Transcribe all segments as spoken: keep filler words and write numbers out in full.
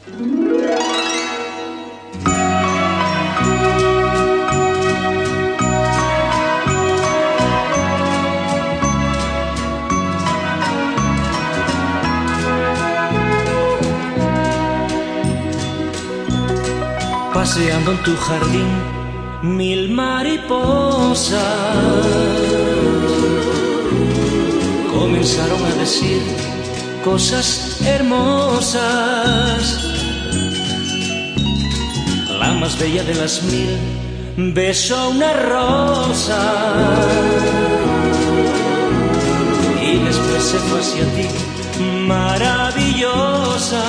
Paseando en tu jardín, mil mariposas comenzaron a decir cosas hermosas. La más bella de las mil besó una rosa y después se fue hacia ti, maravillosa.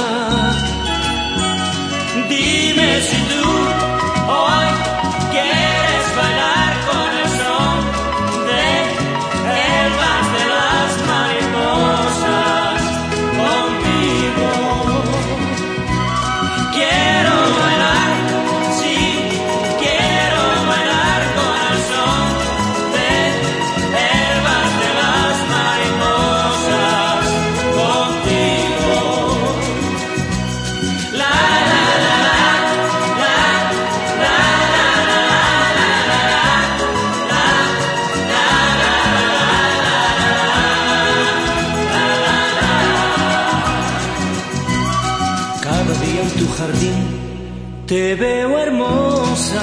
Dime si tú hoy quieres bailar con el son de el vals de las mariposas conmigo. Quiero bailar, sí, quiero bailar con el son de el vals de las mariposas contigo. La, la, en tu jardín te veo hermosa,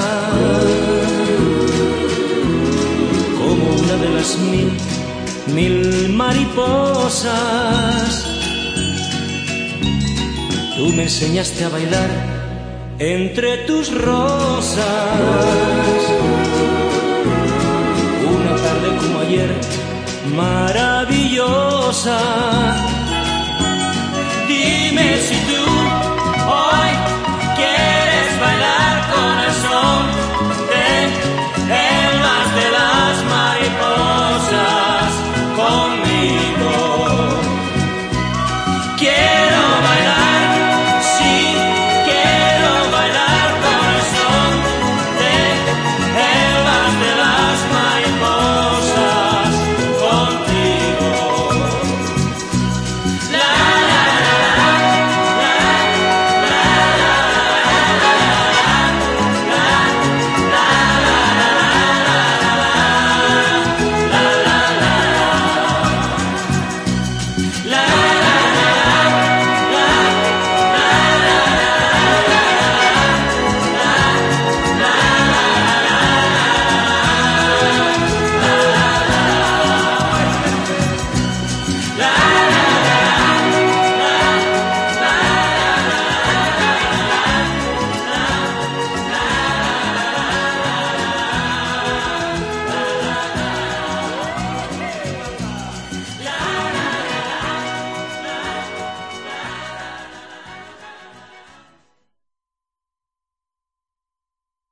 como una de las mil, mil mariposas. Tú me enseñaste a bailar entre tus rosas, una tarde como ayer, maravillosa. Dime si